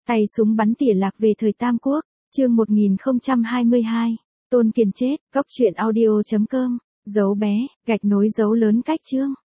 Tay súng bắn tỉa lạc về thời Tam Quốc, chương 1022. Tôn Kiên chết, góc truyện audio.com, dấu bé, gạch nối dấu lớn cách chương.